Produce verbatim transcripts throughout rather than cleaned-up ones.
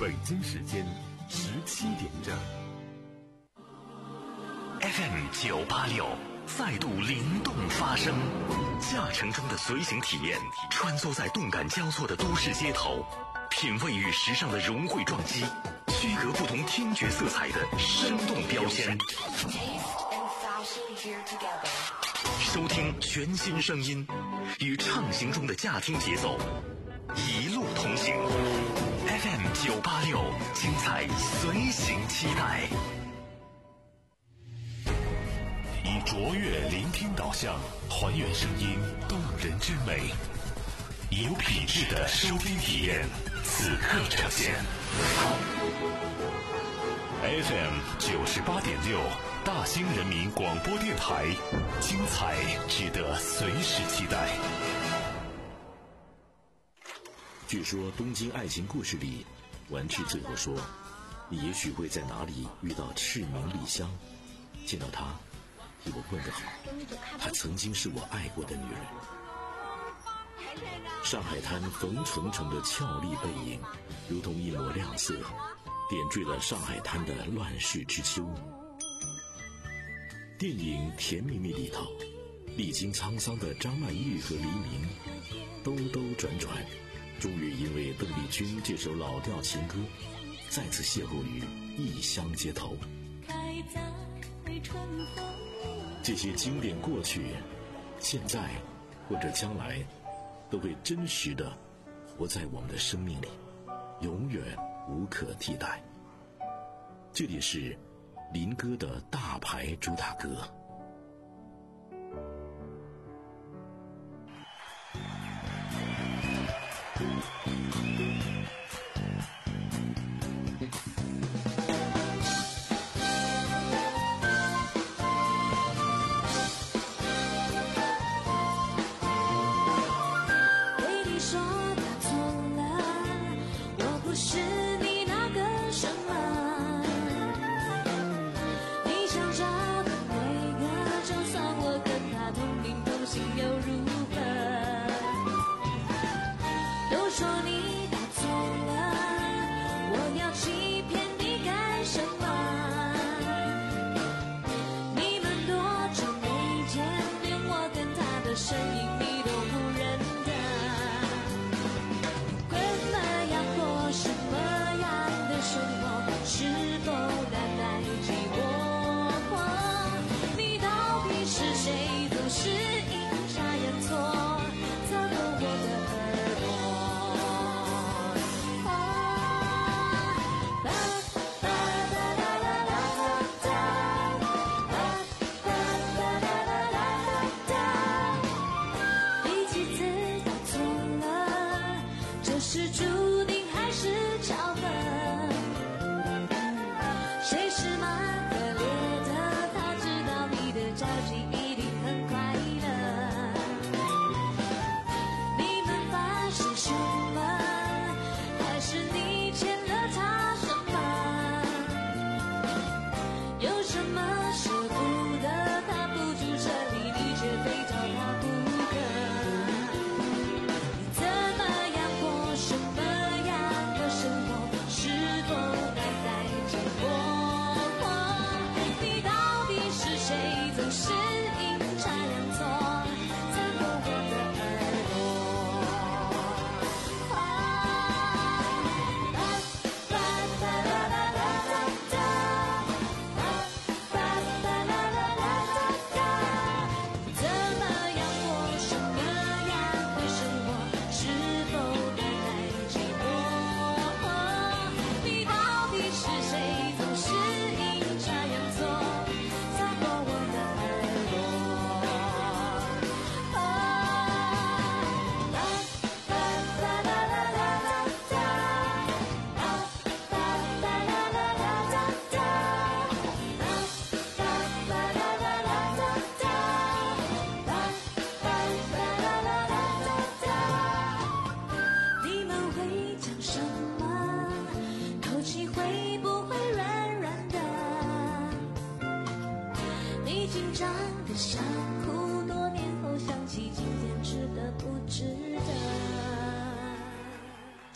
北京时间十七点整。 F M 九八六再度灵动发声，驾乘中的随行体验，穿梭在动感交错的都市街头，品味与时尚的融汇撞击，区隔不同听觉色彩的生动标签。收听全新声音，与畅行中的驾听节奏一路同行。F M 九八六，精彩随行期待。 以卓越聆听导向，还原声音动人之美，有品质的收听体验，此刻呈现。F M 九十八点六，大兴人民广播电台，精彩值得随时期待。 据说《东京爱情故事》里，丸治最后说：“你也许会在哪里遇到赤名莉香，见到她，替我问个好，她曾经是我爱过的女人。”上海滩冯程程的俏丽背影，如同一抹亮色，点缀了上海滩的乱世之秋。电影《甜蜜蜜》里头，历经沧桑的张曼玉和黎明，兜兜转转，终于因为邓丽君这首老调情歌，再次邂逅于异乡街头。这些经典过去、现在或者将来，都会真实的活在我们的生命里，永远无可替代。这里是林歌的大牌主打歌。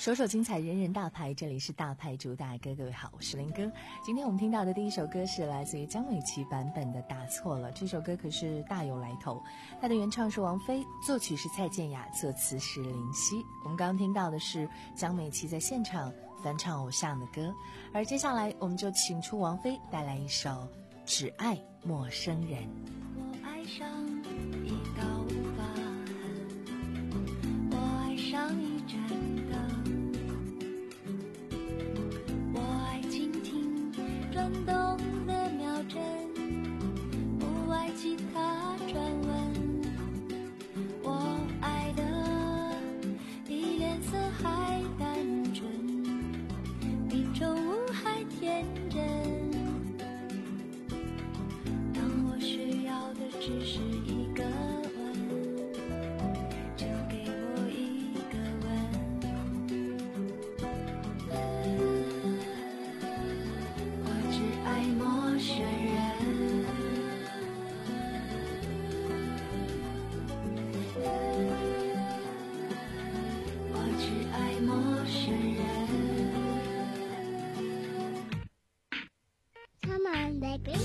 首首精彩，人人大牌，这里是大牌主打歌。各位好，我是林哥。今天我们听到的第一首歌是来自于江美琪版本的《打错了》，这首歌可是大有来头，它的原唱是王菲，作曲是蔡健雅，作词是林夕。我们刚刚听到的是江美琪在现场翻唱偶像的歌，而接下来我们就请出王菲带来一首《只爱陌生人》。 我爱上一道无法恨，我爱上一盏灯，我爱倾听转动的秒针，不爱其他传闻。我爱的比脸色还单纯，比宠物还天真。当我需要的只是一个吻，就给我一个吻。我只爱陌生人，我只爱陌生人。Come on, baby.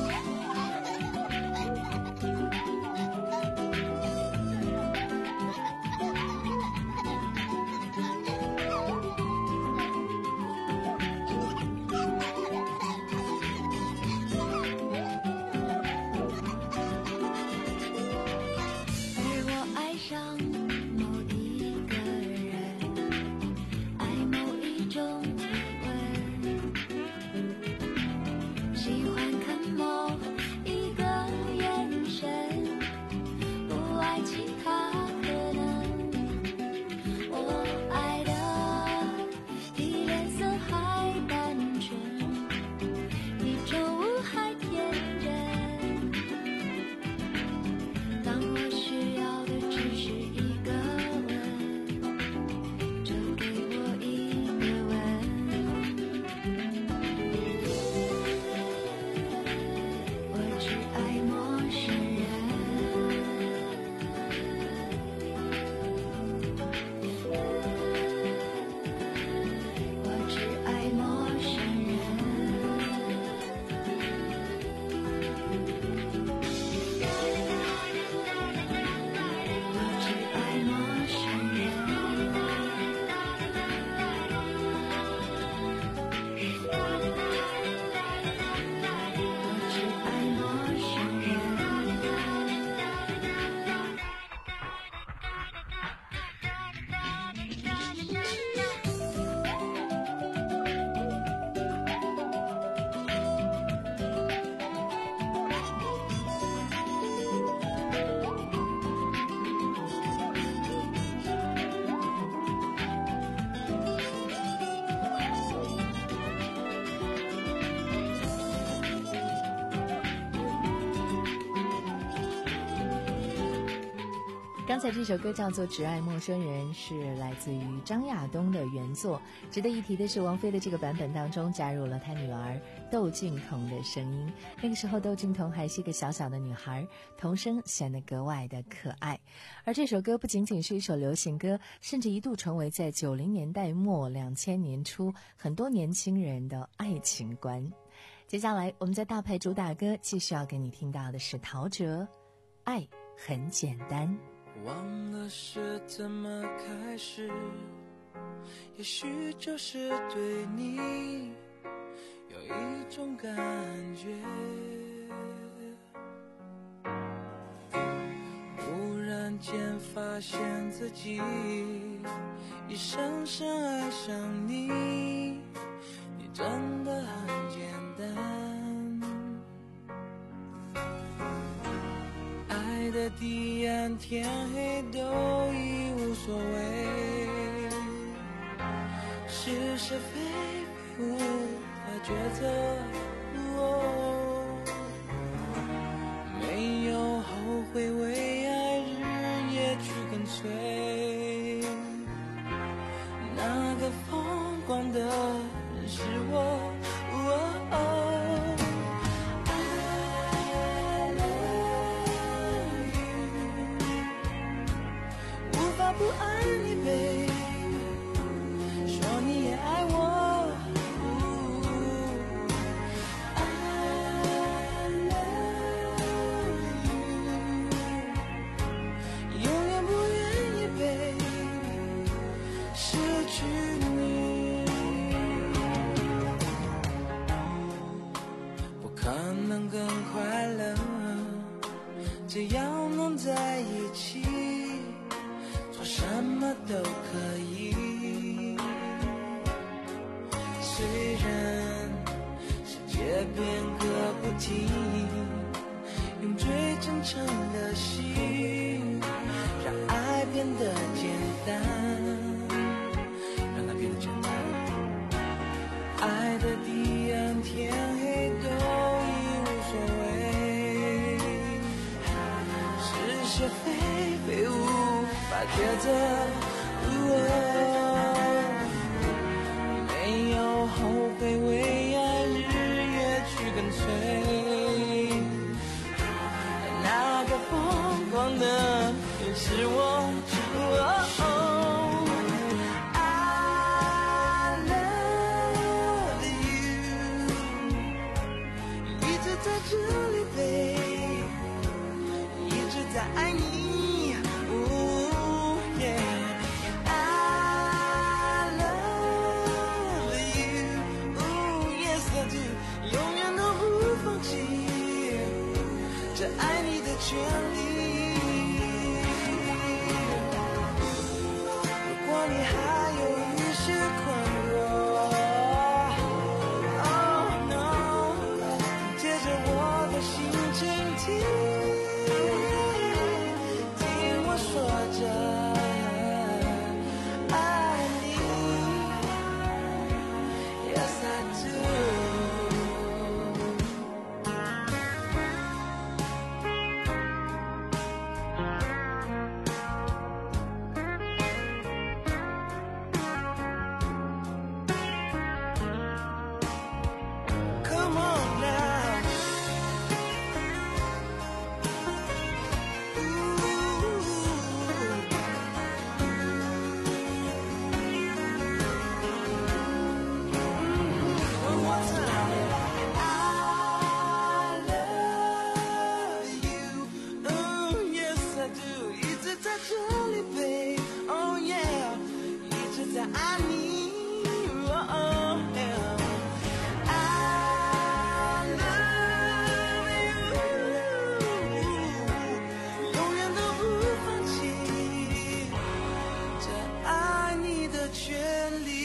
刚才这首歌叫做《只爱陌生人》，是来自于张亚东的原作。值得一提的是，王菲的这个版本当中加入了她女儿窦靖童的声音。那个时候窦靖童还是一个小小的女孩，童声显得格外的可爱。而这首歌不仅仅是一首流行歌，甚至一度成为在九零年代末两千年初很多年轻人的爱情观。接下来我们在大牌主打歌继续要给你听到的是陶喆《爱很简单》。 忘了是怎么开始，也许就是对你有一种感觉，忽然间发现自己已深深爱上你，你真的很简单，爱的地暗天黑都已无所谓，是是非非无法抉择，哦，没有后悔，为爱日夜去跟随，那个疯狂的人是我，哦哦不爱你 baby， 去你，不可能更快乐，只要能在一起，做什么都可以。虽然世界变个不停，用最真诚的心，让爱变得简单，让它变得简单。爱的彼岸，天黑都已无所谓，是是非非无法抉择。哦，没有后悔，为爱日夜去跟随。那个疯狂的也是我。哦，I love you， 一直在这里，babe， 一直在爱你。哦，yeah，I love you， 哦 yes I do， 永远都不放弃这爱你的权利。如果你还有一些困惑 ，Oh no， 借着我的心倾听，听我说着爱你 ，Yes I do。Come on now， One more time， I love you， oh yes I do， 一直在这里 babe， oh yeah， 一直在爱你。Oh yeah，I love you， 永远都不放弃这爱你的权利。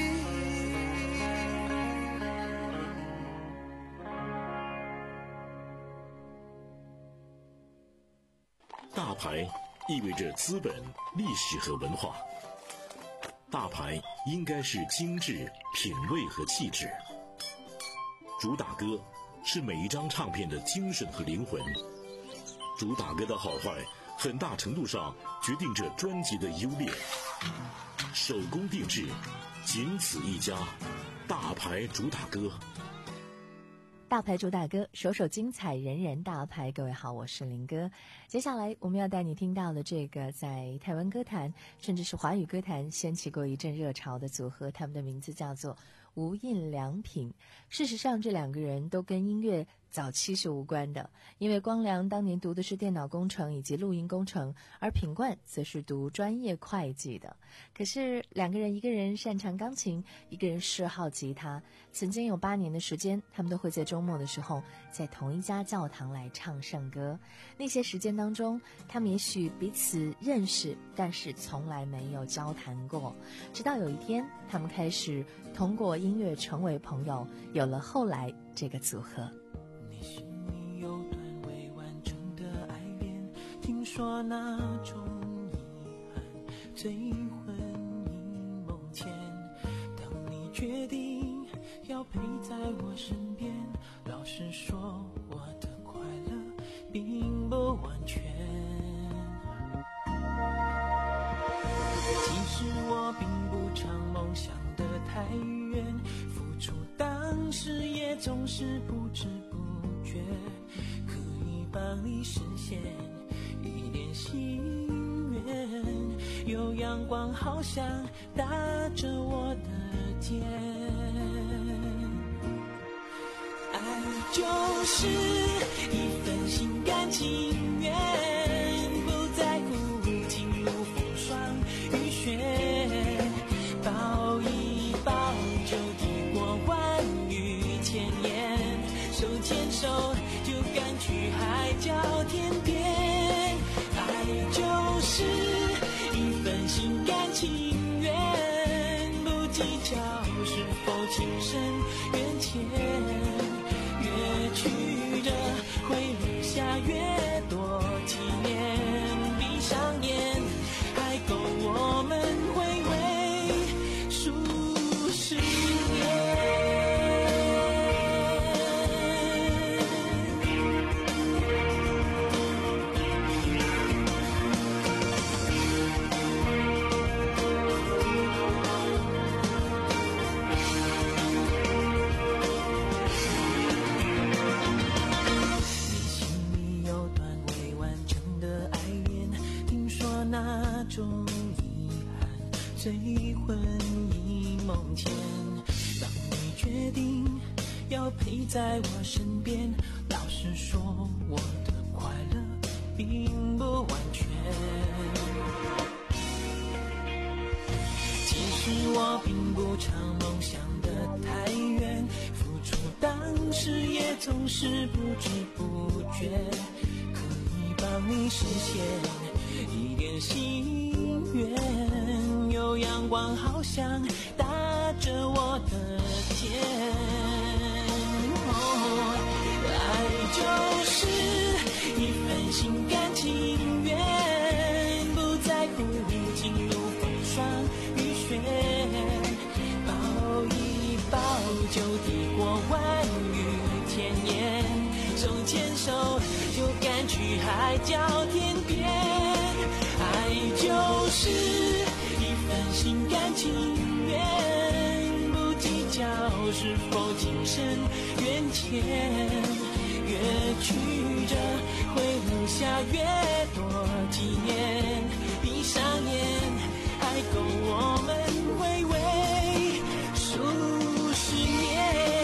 大牌意味着资本、历史和文化。大牌应该是精致、品味和气质。主打歌是每一张唱片的精神和灵魂。主打歌的好坏，很大程度上决定着专辑的优劣。手工定制，仅此一家。大牌主打歌。 大牌主打歌，首首精彩，人人大牌。各位好，我是林哥。接下来我们要带你听到的这个在台湾歌坛甚至是华语歌坛掀起过一阵热潮的组合，他们的名字叫做无印良品。事实上这两个人都跟音乐早期是无关的，因为光良当年读的是电脑工程以及录音工程，而品冠则是读专业会计的。可是两个人，一个人擅长钢琴，一个人嗜好吉他，曾经有八年的时间，他们都会在周末的时候在同一家教堂来唱圣歌。那些时间当中，他们也许彼此认识，但是从来没有交谈过。直到有一天，他们开始通过音乐成为朋友，有了后来这个组合。 你心里有段未完成的爱恋，听说那种遗憾最魂萦梦牵。当你决定要陪在我身边，老实说我的快乐并不完全。其实我并不常梦想得太远，付出当时也总是不知不觉，可以帮你实现一点心愿。有阳光好像打着我的肩，爱就是一份心甘情愿，不在乎情路风霜雨雪，把计较是否情深缘浅，越曲折会留下越多纪念。闭上眼，还够我们回味数十年。那种遗憾最魂萦梦牵，当你决定要陪在我身边，老实说我的快乐并不完全。其实我并不常梦想得太远，付出当时也总是不知不觉，可以帮你实现一点心愿，有阳光好像打着我的肩。哦，爱就是一份心甘情愿，不在乎经路风霜雨雪，抱一抱就抵过万语千言，手牵手就赶去海角天边。爱就是一份心甘情愿，不计较是否情深缘浅，越曲折会留下越多纪念。闭上眼，还够我们回味数十年。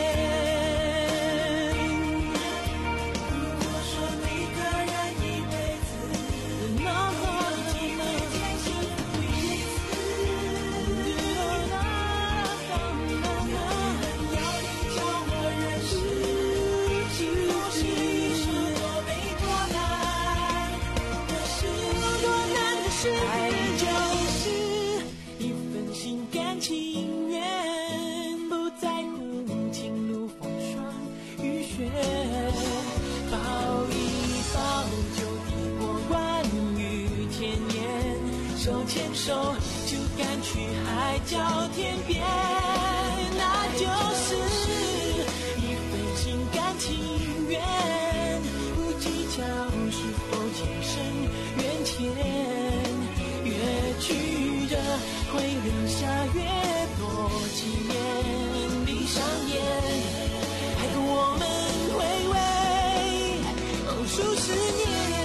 爱就是一份心甘情愿，不在乎情路风霜雨雪，抱一抱就抵过万语千言，手牵手就赶去海角天边。那就是一份心甘情愿，不计较是否情深缘浅，越曲折会留下越多纪念。闭上眼，还够我们回味哦数十年。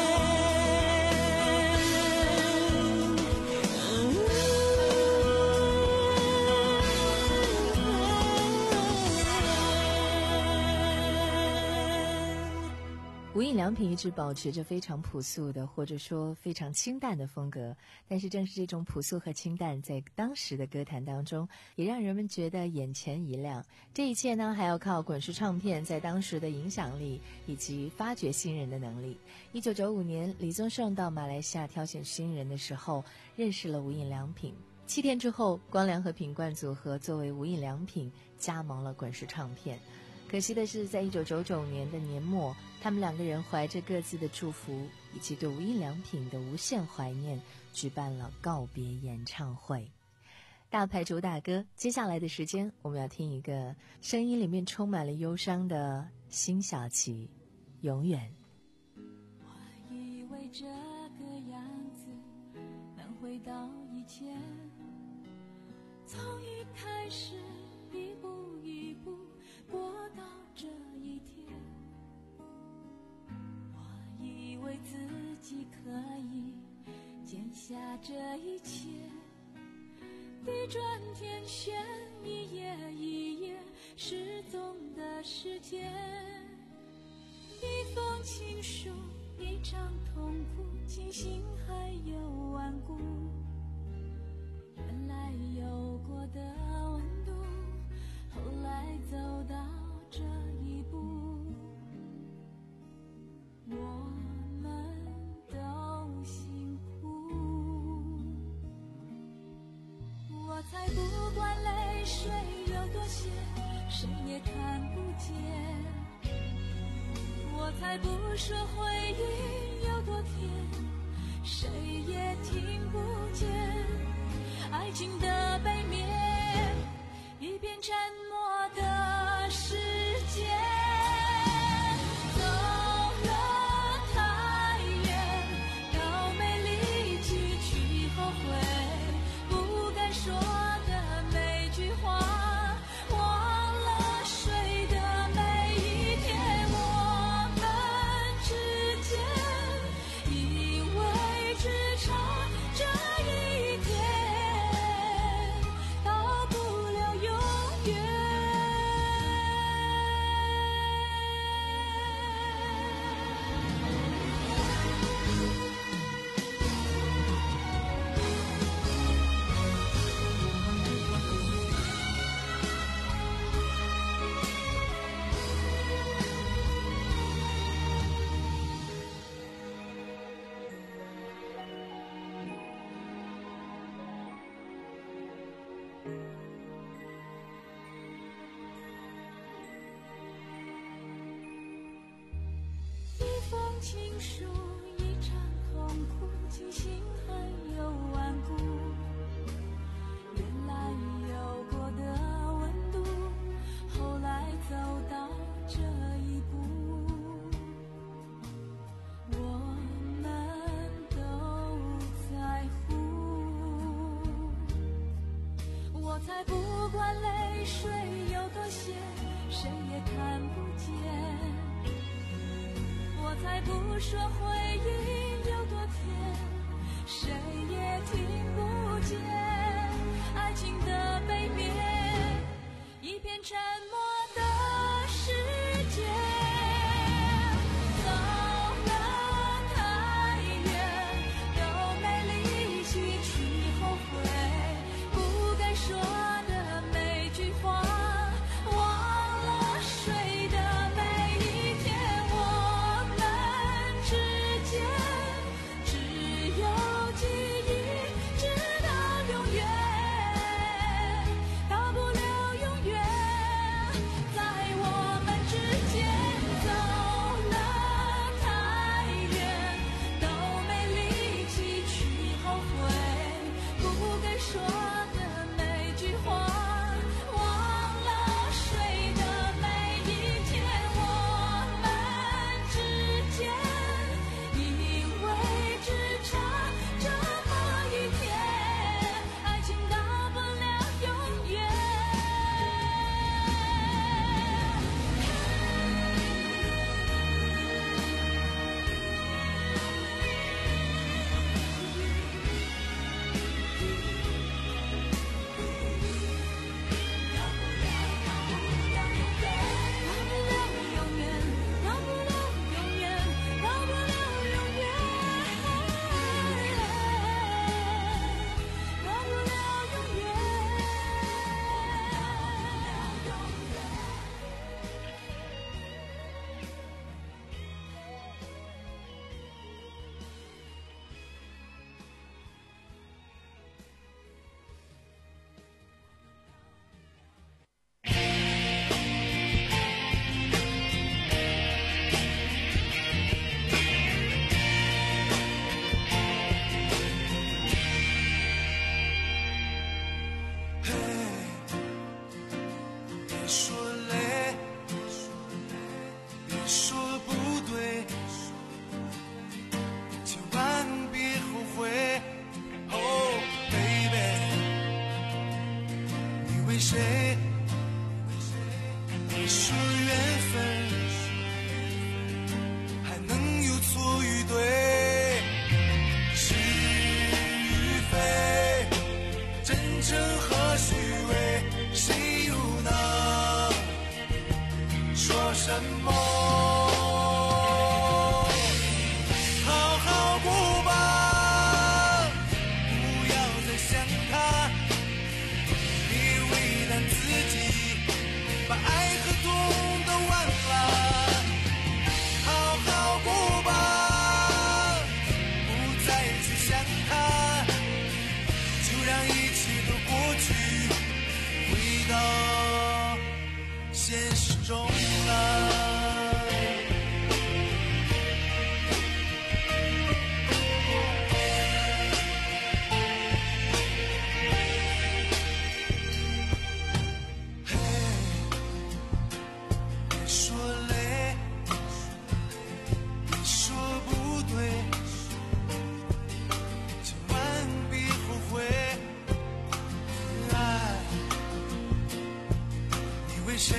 无印良品一直保持着非常朴素的，或者说非常清淡的风格，但是正是这种朴素和清淡，在当时的歌坛当中，也让人们觉得眼前一亮。这一切呢，还要靠滚石唱片在当时的影响力以及发掘新人的能力。一九九五年，李宗盛到马来西亚挑选新人的时候，认识了无印良品。七天之后，光良和品冠组合作为无印良品加盟了滚石唱片。可惜的是，在一九九九年的年末，他们两个人怀着各自的祝福以及对无印良品的无限怀念，举办了告别演唱会。大牌主打歌，接下来的时间我们要听一个声音里面充满了忧伤的辛晓琪，永远。 我以为这个样子能回到以前，从一开始一步一步过到这一天，我以为自己可以捡下这一切，地转天旋，一页一页失踪的时间，一封情书，一场痛苦，庆幸还有顽固，原来有过的温度，后来走到这一步，我们都辛苦。我才不管累些，谁也看不见。我才不说回忆有多甜，谁也听不见。爱情的背面，一片沉默的世界。走了太远，都没力气去后悔，不该说的每句话，忘了睡的每一天。我们之间以为只差这一天，到不了永远。一封情书，一场痛苦，庆幸还有顽固。原来有过的温度，后来走到这一步，我们都在乎。我才不管泪水有多咸，谁也看不见。我才不说回忆有多甜，谁也听不见。爱情的背面，一片沉默的世界。走了太远，都没力气去后悔，不该说的每句话，忘了睡的每一天。我们之间只有记忆，直到永远，到不了永远。在我们之间走了太远，都没力气去后悔，不该说的每句话，忘了睡的每一天。我们之间以为只差这么一天，爱情到不了永远。到不了永远，到不了永远，到不了永远，到不了永远。 别说累，别说不对，千万别后悔。Oh baby， 你为谁？别说缘分，还能有错与对，是与非，真诚和虚伪，谁又能说什么？好好过吧，不要再想他，别为难自己，把爱和痛都为谁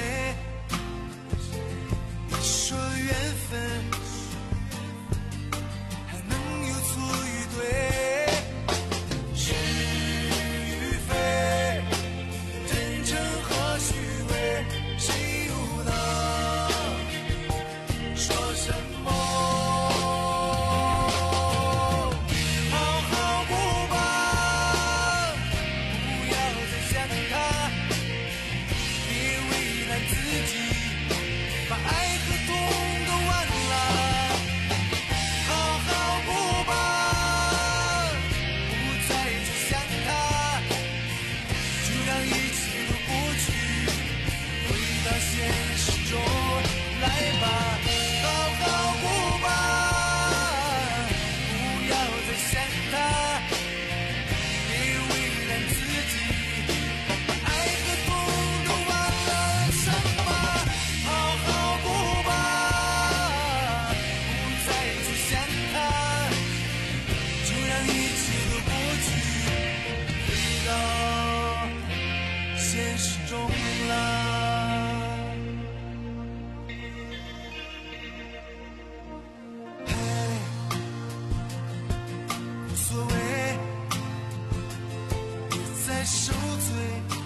说缘分还能有错与对，是与非，真诚和虚伪，谁又能说什么？好好过吧，不要再想他，别为难自己，把爱和痛都忘了。好好过吧，不再去想他，就让一切都过去，回到现实中来吧。好好过吧，不要再想他，别为难自己，把爱和痛都忘了什么？好好过吧，不再去想他，就让一切都过去，回到现实中了。嘿，无所谓，别再受罪，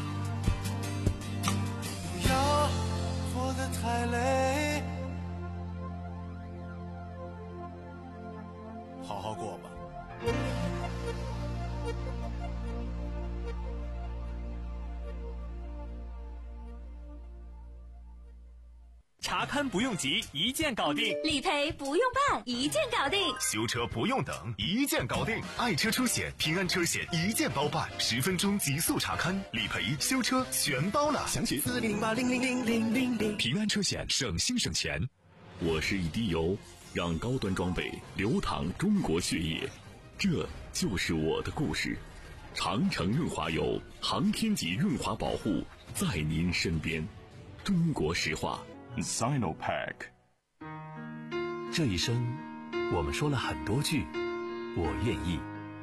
不要活得太累，好好过吧。 查勘不用急，一键搞定； 理赔不用办，一键搞定； 修车不用等，一键搞定。爱车出险，平安车险一键包办，十分钟极速查勘、理赔、修车全包了。详情四零八零零零零零零。平安车险，省心省钱。 我是一滴油，让高端装备流淌中国血液，这就是我的故事。长城润滑油，航天级润滑保护，在您身边。中国石化。 Sinopack。 这一生，我们说了很多句“我愿意”。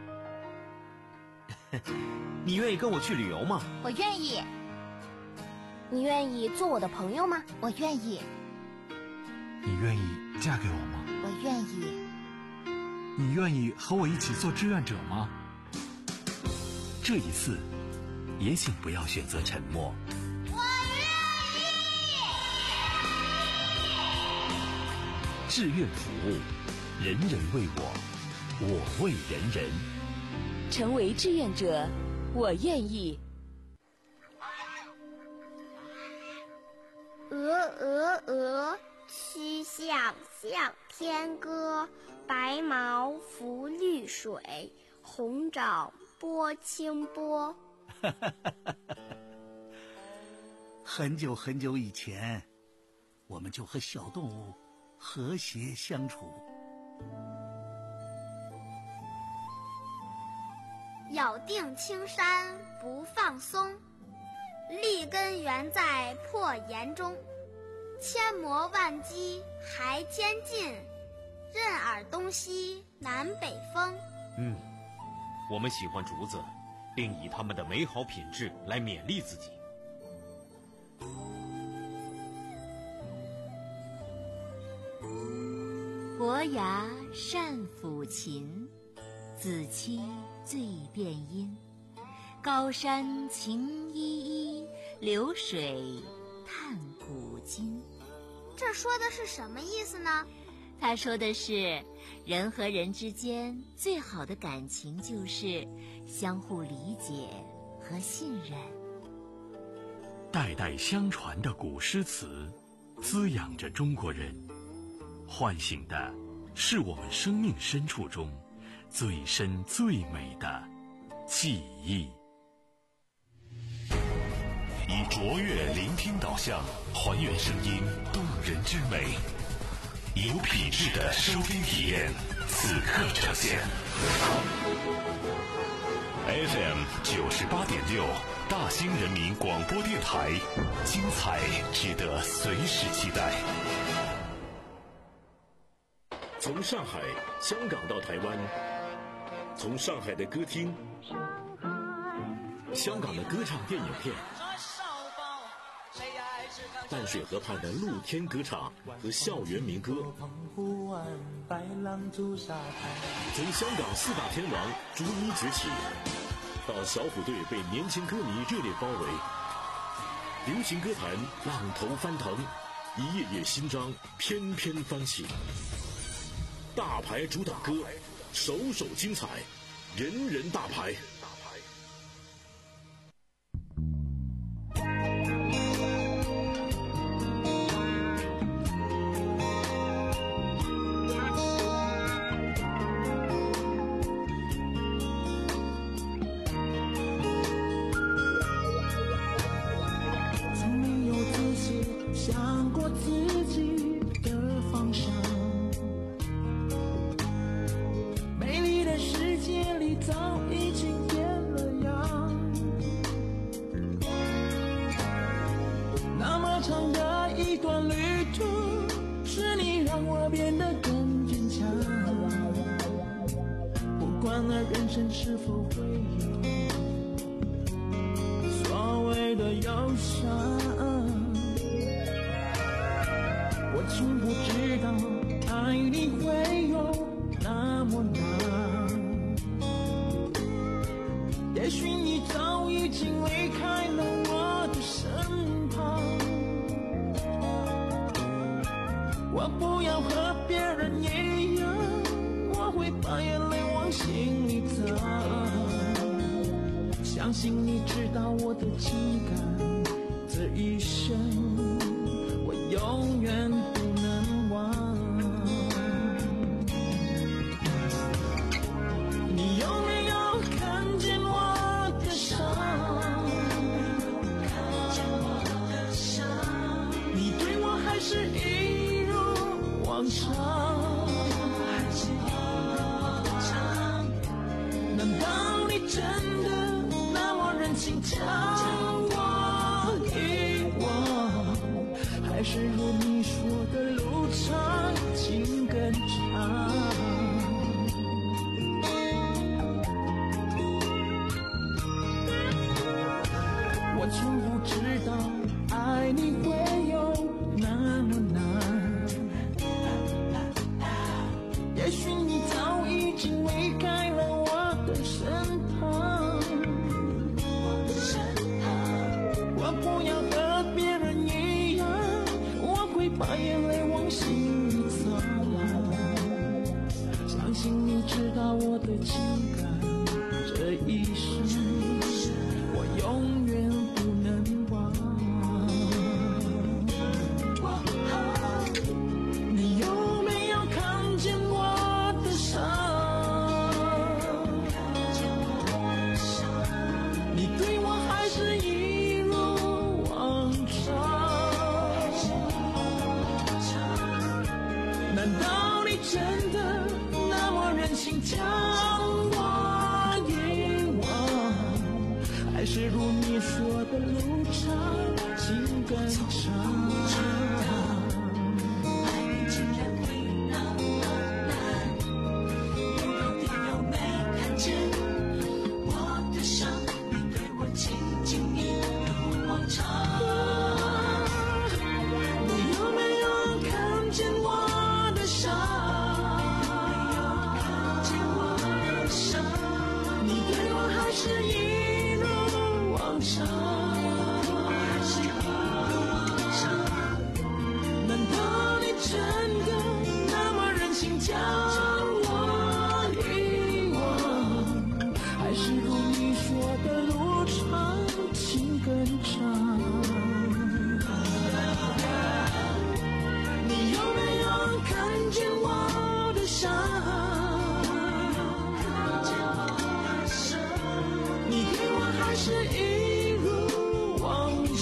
你愿意跟我去旅游吗？ 我愿意。你愿意做我的朋友吗？我愿意。 你愿意嫁给我吗？ 我愿意。 你愿意和我一起做志愿者吗？ 这一次，也请不要选择沉默。志愿服务，人人为我，我为人人。 成为志愿者，我愿意。 鹅鹅鹅，曲项向天歌。白毛浮绿水，红掌拨清波。 很久很久以前，我们就和小动物和谐相处。 咬定青山不放松，立根原在破岩中。千磨万击还坚劲，任尔东西南北风。 嗯，我们喜欢竹子，并以它们的美好品质来勉励自己。 伯牙善抚琴，子期醉辨音。高山晴依依，流水叹古今。 这说的是什么意思呢？ 他说的是，人和人之间最好的感情就是相互理解和信任。 代代相传的古诗词，滋养着中国人，唤醒的是我们生命深处中最深最美的记忆。 以卓越聆听导向，还原声音动人之美，有品质的收听体验，此刻呈现。F M 九十八点六，大兴人民广播电台，精彩值得随时期待。 从上海、香港到台湾，从上海的歌厅、香港的歌唱电影片， 淡水河畔的露天歌场和校园民歌，从香港四大天王逐一崛起，到小虎队被年轻歌迷热烈包围，流行歌坛浪头翻腾，一页页新章翩翩翻起。大牌主打歌，首首精彩，人人大牌。 相信你知道我的情感，这一生我永远不能忘。你有没有看见我的伤？你对我还是一如往常？难道你真的请将我遗忘，还是如你说的路长情更长？我从不知道爱你会有那么难，也许你早已经离开了我的身旁。不要和别人一样，我会把眼泪往心里藏。相信你知道我的情感，这一生我永远不能忘。你有没有看见我的伤？你对我还是一难道你真的那么忍心将我遗忘，还是如你说的路长情更长？爱你竟然会那么难，你到底有没看见我的伤？你对我紧紧一如往常。你有没有看见我是一如往常，难道你真的那么忍心将我遗忘，还是如你说的路长情更长？你有没有看见我的伤？还是一如往常，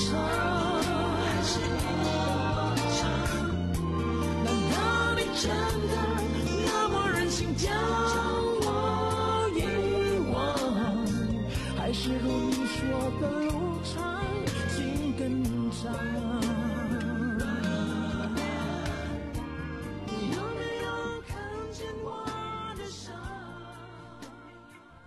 难道你真的那么忍心将我遗忘，还是如你说的路长情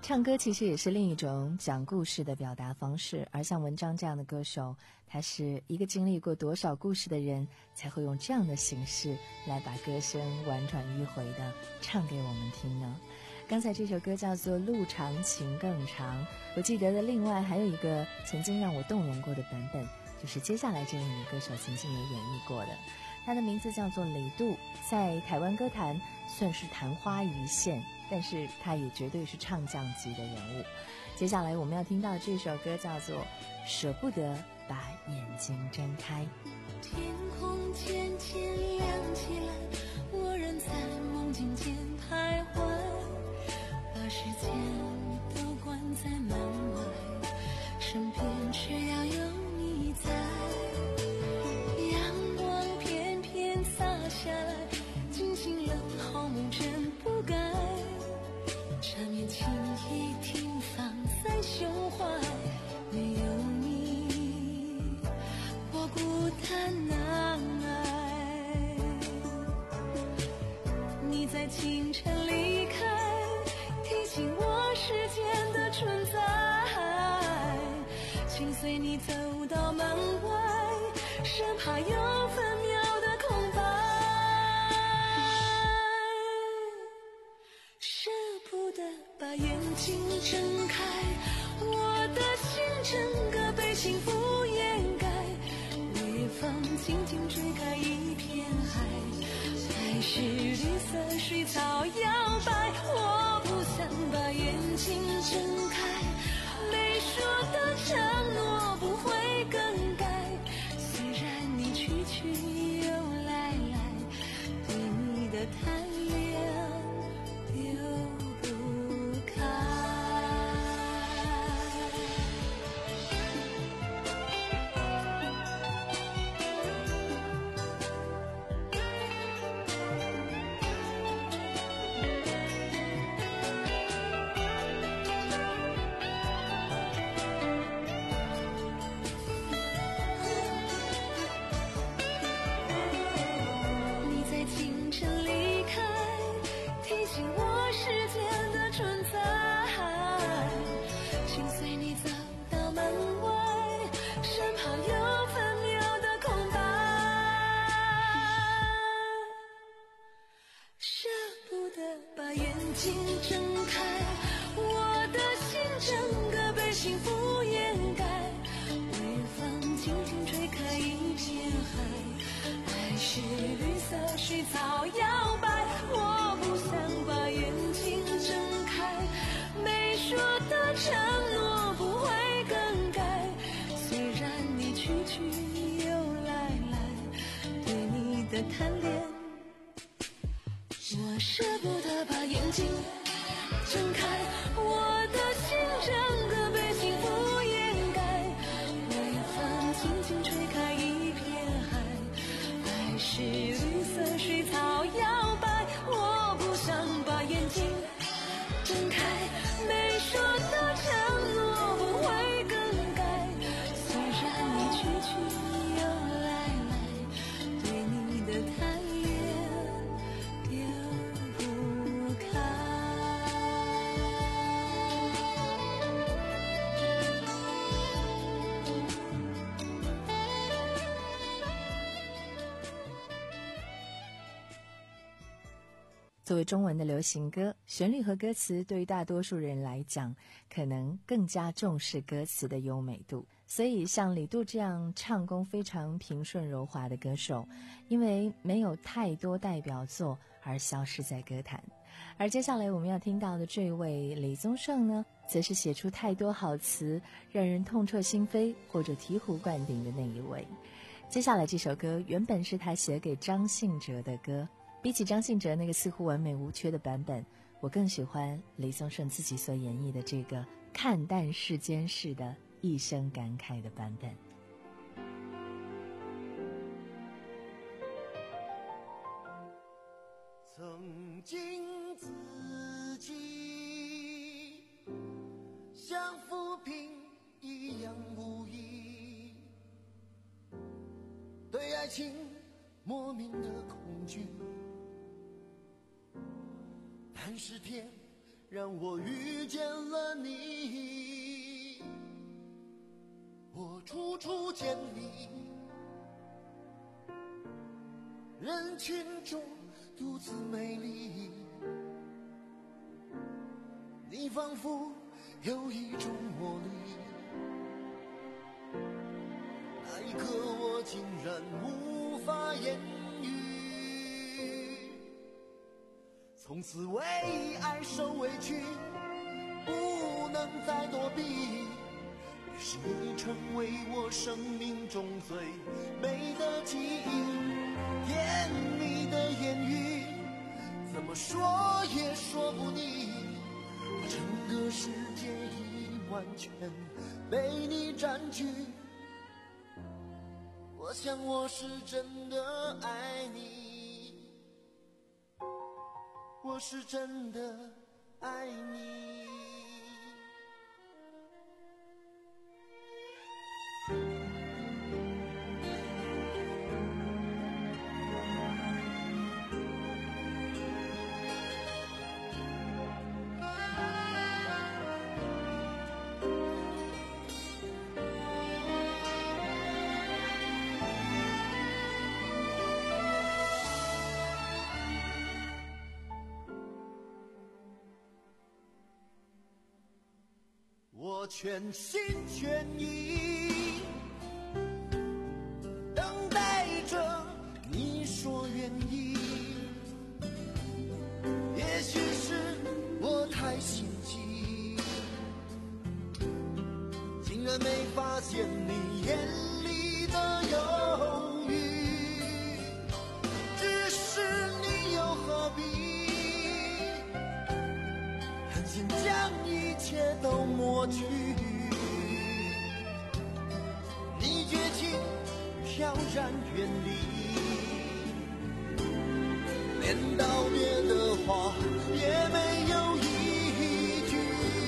唱歌其实也是另一种讲故事的表达方式，而像文章这样的歌手，他是一个经历过多少故事的人，才会用这样的形式来把歌声婉转迂回的唱给我们听呢？刚才这首歌叫做《路长情更长》，我记得的另外还有一个曾经让我动容过的版本，就是接下来这位女歌手曾经也演绎过的，她的名字叫做李杜，在台湾歌坛算是昙花一现，但是她也绝对是唱将级的人物。接下来我们要听到这首歌叫做《舍不得把眼睛睁开》。 天空渐渐亮起来，我仍在梦境间徘徊，把时间都关在门外，身边只要有你在。阳光片片洒下来，惊醒了好梦真不该，缠绵情意停放在胸怀，没有你我孤单难挨。你在清晨离开，提醒我时间的存在，心随你走到门外，生怕有分秒的空白，舍不得把眼睛睁开，我的心整个被幸福掩盖，微风轻轻吹开一片海，还是绿色水草摇摆，我不想把眼睛睁开，没说的承诺不会更改，虽然你去去又来来，对你的贪恋丢不开。你在清晨离开，提醒我时间的存在，心随你走到门外，生怕有分秒的空白，舍不得把眼睛睁开，我的心整个被幸福掩盖，微风轻轻吹开一片海，还是绿色水草摇摆，我不想把眼睛睁开，没说的承诺不会更改，虽然你去去又来来，对你的贪恋我舍不得把眼睛睁开，我的心整个被幸福掩盖，微风轻轻吹开一片海，还是绿色水草摇摆，我不想把眼睛睁开，没说的承诺不会更改，虽然你去去又来来，对你的贪恋丢不开。 作为中文的流行歌，旋律和歌词对于大多数人来讲，可能更加重视歌词的优美度。所以像李杜这样唱功非常平顺柔滑的歌手，因为没有太多代表作而消失在歌坛。而接下来我们要听到的这位李宗盛呢，则是写出太多好词让人痛彻心扉或者醍醐灌顶的那一位。接下来这首歌原本是他写给张信哲的歌，比起张信哲那个似乎完美无缺的版本，我更喜欢李宗盛自己所演绎的这个看淡世间事的一生感慨的版本。 曾经自己像浮萍一样无依，对爱情莫名的恐惧，但是天让我遇见了你。我处处见你，人群中独自美丽，你仿佛有一种魔力，那一刻我竟然无法言语，从此为爱受委屈，不能再躲避，于是你成为我生命中最美的记忆。甜蜜的言语怎么说也说不腻，整个世界已完全被你占据，我想我是真的爱你，我是真的爱你。我全心全意等待着你说愿意，也许是我太心急，竟然没发现你眼里的犹豫，只是你又何必狠心将一切都抹去，你绝情飘然远离，连道别的话也没有一句，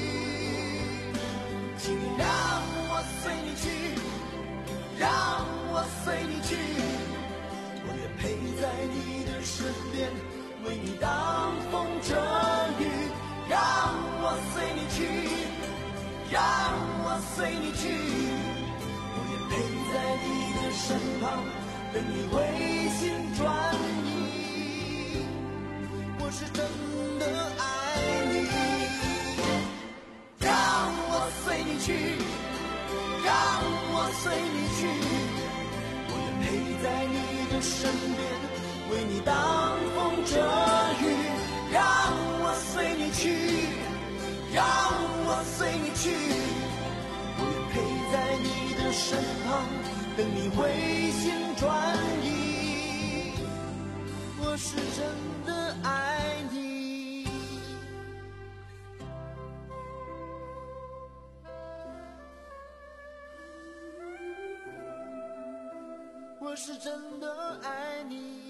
请你让我随你去，让我随你去，我愿陪在你的身边，为你挡风遮雨，让我随你去，让我随你去，我愿陪在你的身旁，等你回心转意，我是真的爱你，让我随你去，让我随你去，我愿陪在你的身边，为你挡风遮雨，让我随你去，让我随你去，我愿陪在你的身旁，等你回心转意，我是真的爱你，我是真的爱你。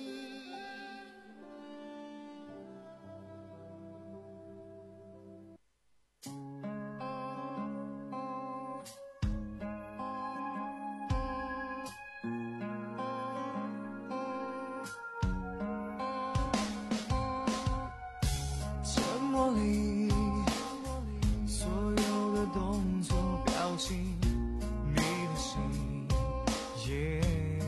所有的动作表情，你的心 yeah,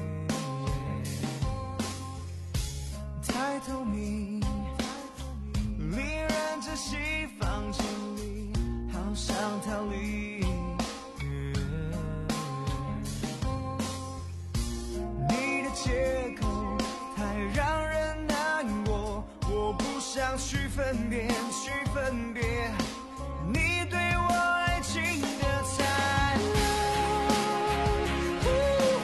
yeah 太透明，令人窒息，放进你好想逃离， yeah, 你的借口太让人难过，我不想去分辨去分别你对我爱情的残忍，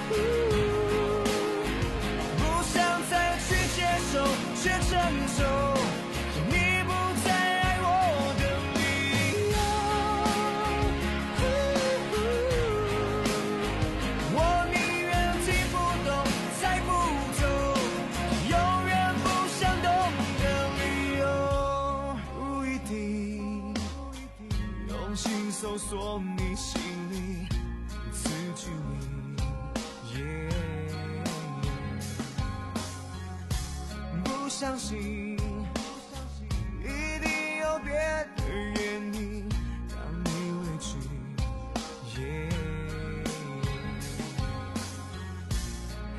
不想再去接受却承受你不再爱我的理由，我宁愿听不懂猜不透，永远不想懂的理由，不一定用心搜索你心里字句里 yeah, yeah 不相信一定有别的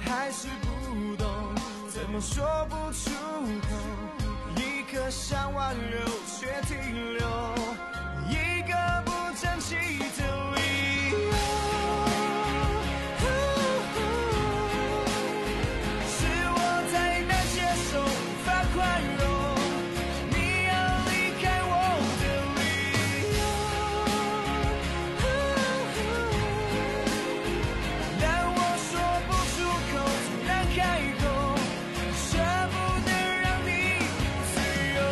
还是不懂，怎么说不出口，一颗想挽留却停留，一个不争气的理由。是我太难接受，无法宽容你要离开我的理由，但我说不出口，总难开口，舍不得让你自由。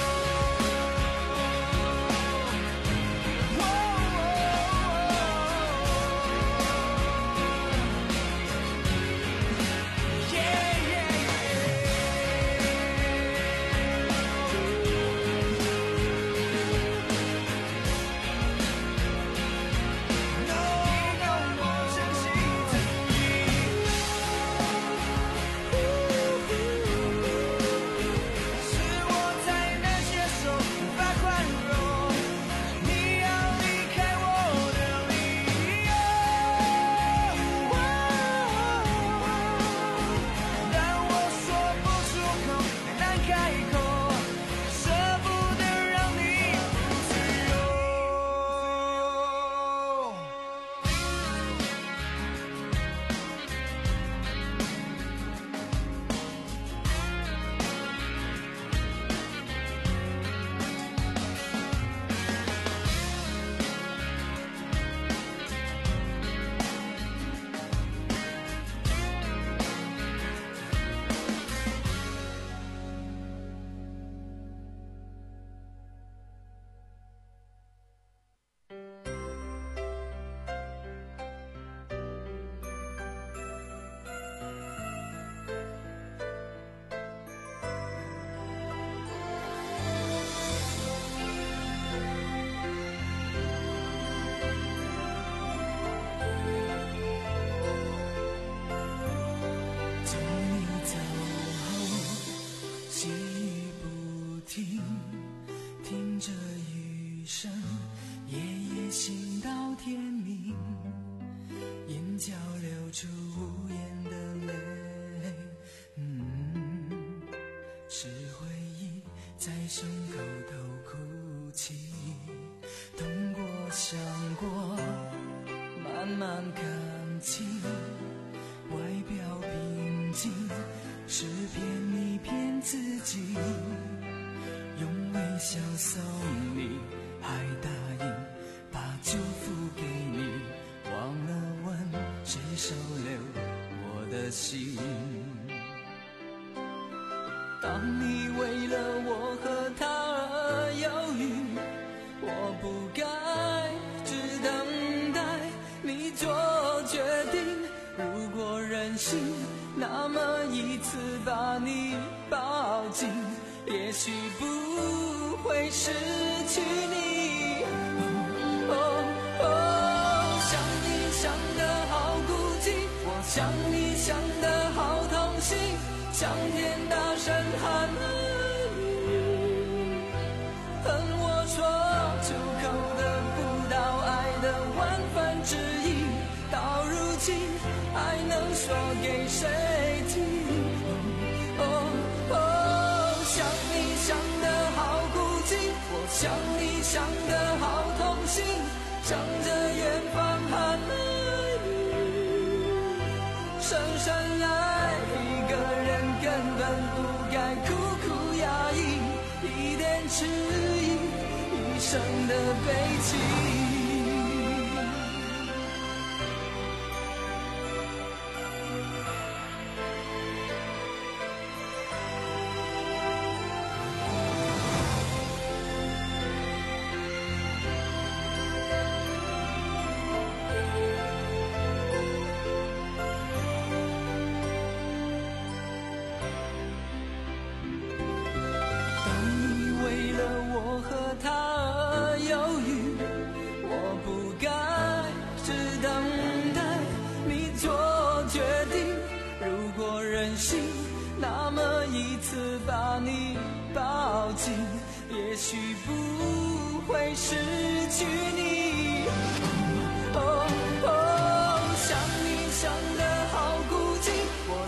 也许不会失去你。哦哦，想你想得好孤寂，我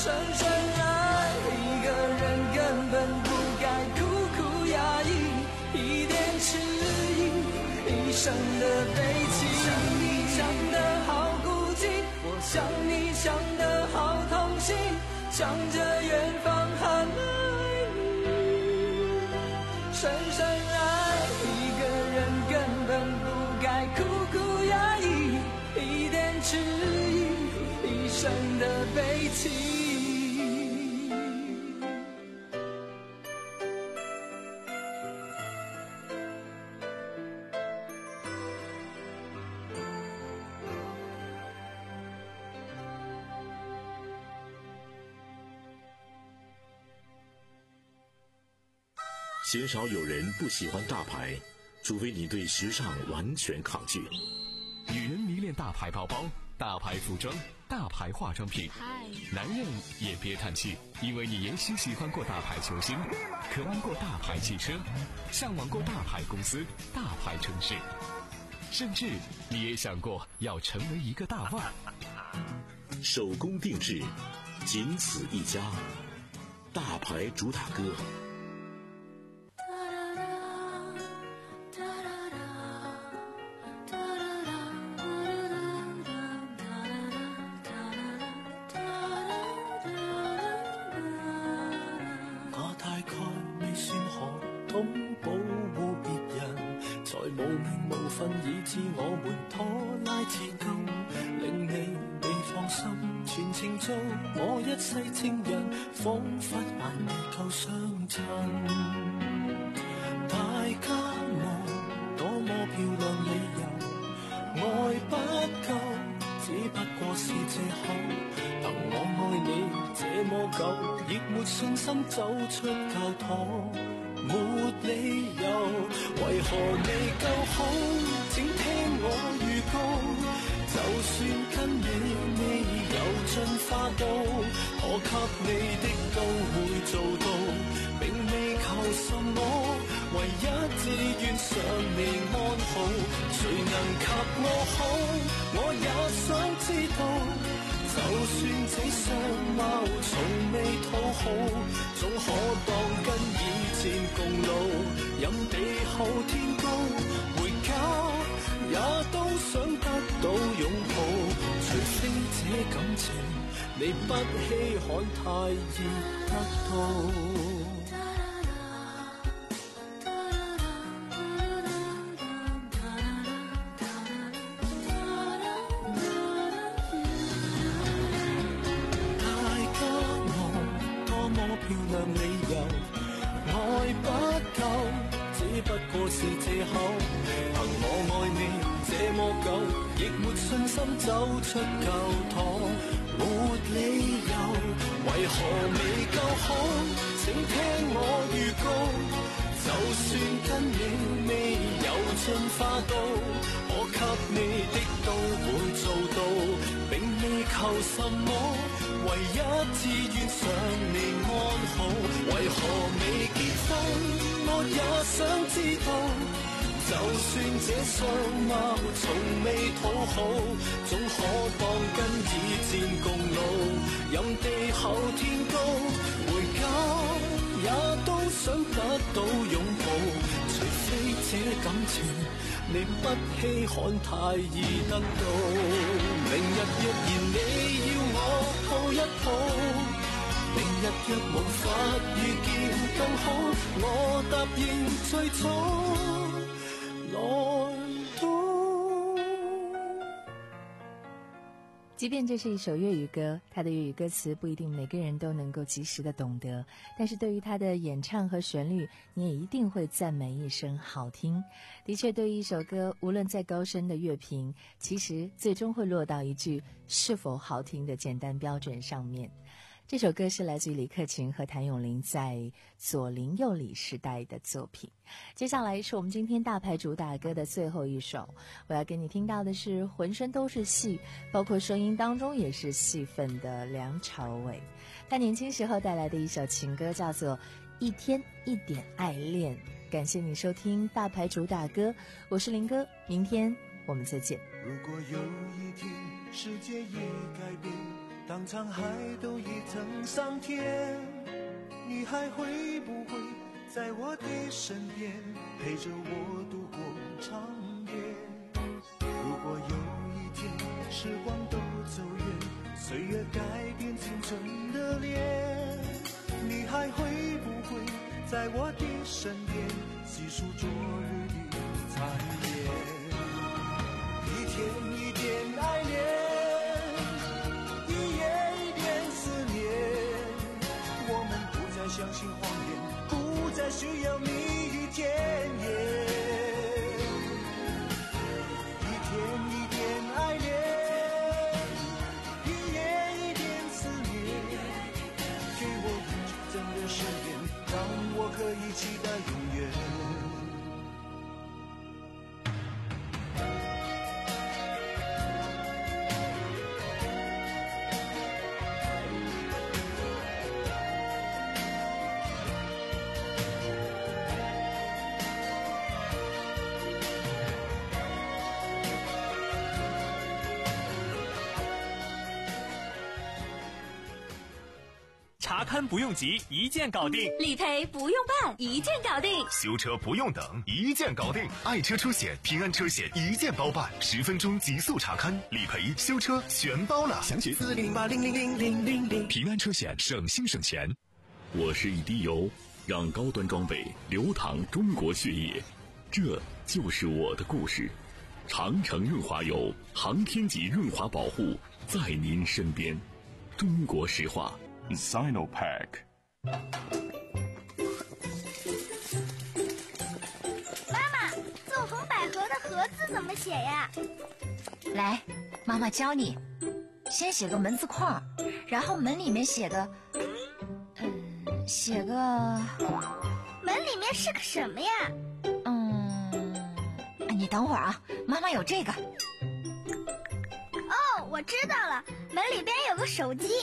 深深爱一个人根本不该苦苦压抑，一点迟疑，一生的悲戚。想你想得好孤寂，我想你想得好痛心，向着远方喊爱你。深深爱一个人根本不该苦苦压抑，一点迟疑，一生的悲戚。 鲜少有人不喜欢大牌，除非你对时尚完全抗拒。 女人迷恋大牌包包、大牌服装、大牌化妆品，男人也别叹气，因为你也许喜欢过大牌球星，渴望过大牌汽车，向往过大牌公司、大牌城市，甚至你也想过要成为一个大腕。 手工定制，仅此一家，大牌主打歌。 以致我們拖拉至今，令你未放心。全程做我一世情人，彷彿還未夠相襯。大家望多麼漂亮理由，愛不夠，只不過是借口。憑我愛你這麼久，亦沒信心走出教堂。沒理由，為何未夠好？請聽我預告，就算跟你未有進化到，可給你的都會做到，並未求什麼，唯一志願想你安好。誰能及我好？我也想知道。就算這相貌從未討好，總可當跟以前共老。任地厚天高，回家也都想得到擁抱。除非這感情你不稀罕，太易得到。漂亮理由，愛不夠，只不過是借口。憑我愛你這麼久，亦沒信心走出教堂。沒理由，為何未夠好？請聽我預告，就算跟你未有進化到，我給你的都會做到，並未求什麼。唯一志願想你安好，為何未結婚？我也想知道。就算這相貌從未討好，總可當跟以前共老。任地厚天高，回家也都想得到擁抱。除非這感情你不稀罕，太易得到。明日若然你要我抱一抱，明日若無法遇見更好，我答應最早來到。 即便这是一首粤语歌，它的粤语歌词不一定每个人都能够及时的懂得，但是对于它的演唱和旋律，你也一定会赞美一声好听。的确，对于一首歌，无论再高深的乐评，其实最终会落到一句是否好听的简单标准上面。这首歌是来自于李克勤和谭咏麟在左邻右里时代的作品。接下来是我们今天大牌主打歌的最后一首，我要给你听到的是浑身都是戏，包括声音当中也是戏份的梁朝伟。他年轻时候带来的一首情歌叫做《一天一点爱恋》。感谢你收听大牌主打歌，我是林哥，明天我们再见。 如果有一天世界也改变，当当沧海都已腾上天，你还会不会在我的身边，陪着我度过长夜？如果有一天时光都走远，岁月改变青春的脸，你还会不会在我的身边，细数昨日的残烟？一天一点爱恋，一夜一点思念，我们不再相信谎言，不再需要蜜语甜言。一天一点爱恋，一夜一点思念，给我真的誓言，让我可以期待永远。 查看不用急，一键搞定； 理赔不用办，一键搞定； 修车不用等，一键搞定。爱车出险，平安车险一键包办，十分钟极速查看，理赔、修车全包了。详询四零八零零零零零零。平安车险，省心省钱。 我是一滴油，让高端装备流淌中国血液，这就是我的故事。长城润滑油，航天级润滑保护，在您身边。中国石化。 Sinopack。 妈妈，纵横捭阖的阖字怎么写呀？ 来，妈妈教你，先写个门字框，然后门里面写个嗯写个门里面是个什么呀？ 嗯你等会儿啊，妈妈有这个。 哦，我知道了，门里边有个手机。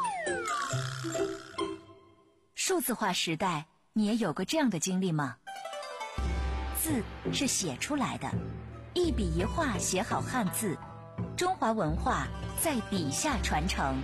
数字化时代，你也有过这样的经历吗？字是写出来的，一笔一画写好汉字，中华文化在笔下传承。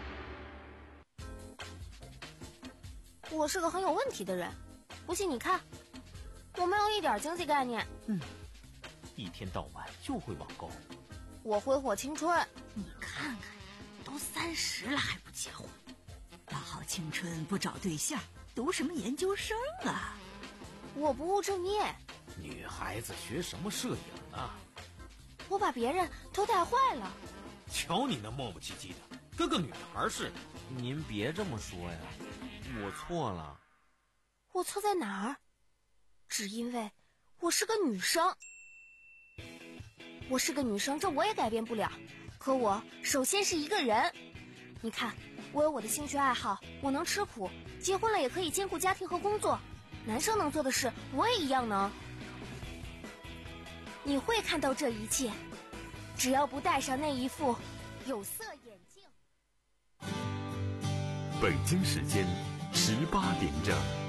我是个很有问题的人，不信你看，我没有一点经济概念。 嗯，一天到晚就会网购。 我挥霍青春。 你看看，都三十了还不结婚，大好青春不找对象，读什么研究生啊？ 我不务正业。 女孩子学什么摄影啊？ 我把别人都带坏了。 瞧你那磨磨唧唧的，跟个女孩似的。 您别这么说呀，我错了。 我错在哪儿？只因为我是个女生。我是个女生，这我也改变不了。可我首先是一个人。你看，我有我的兴趣爱好，我能吃苦，结婚了也可以兼顾家庭和工作。男生能做的事，我也一样能。你会看到这一切，只要不戴上那一副有色眼镜。 北京时间十八点整。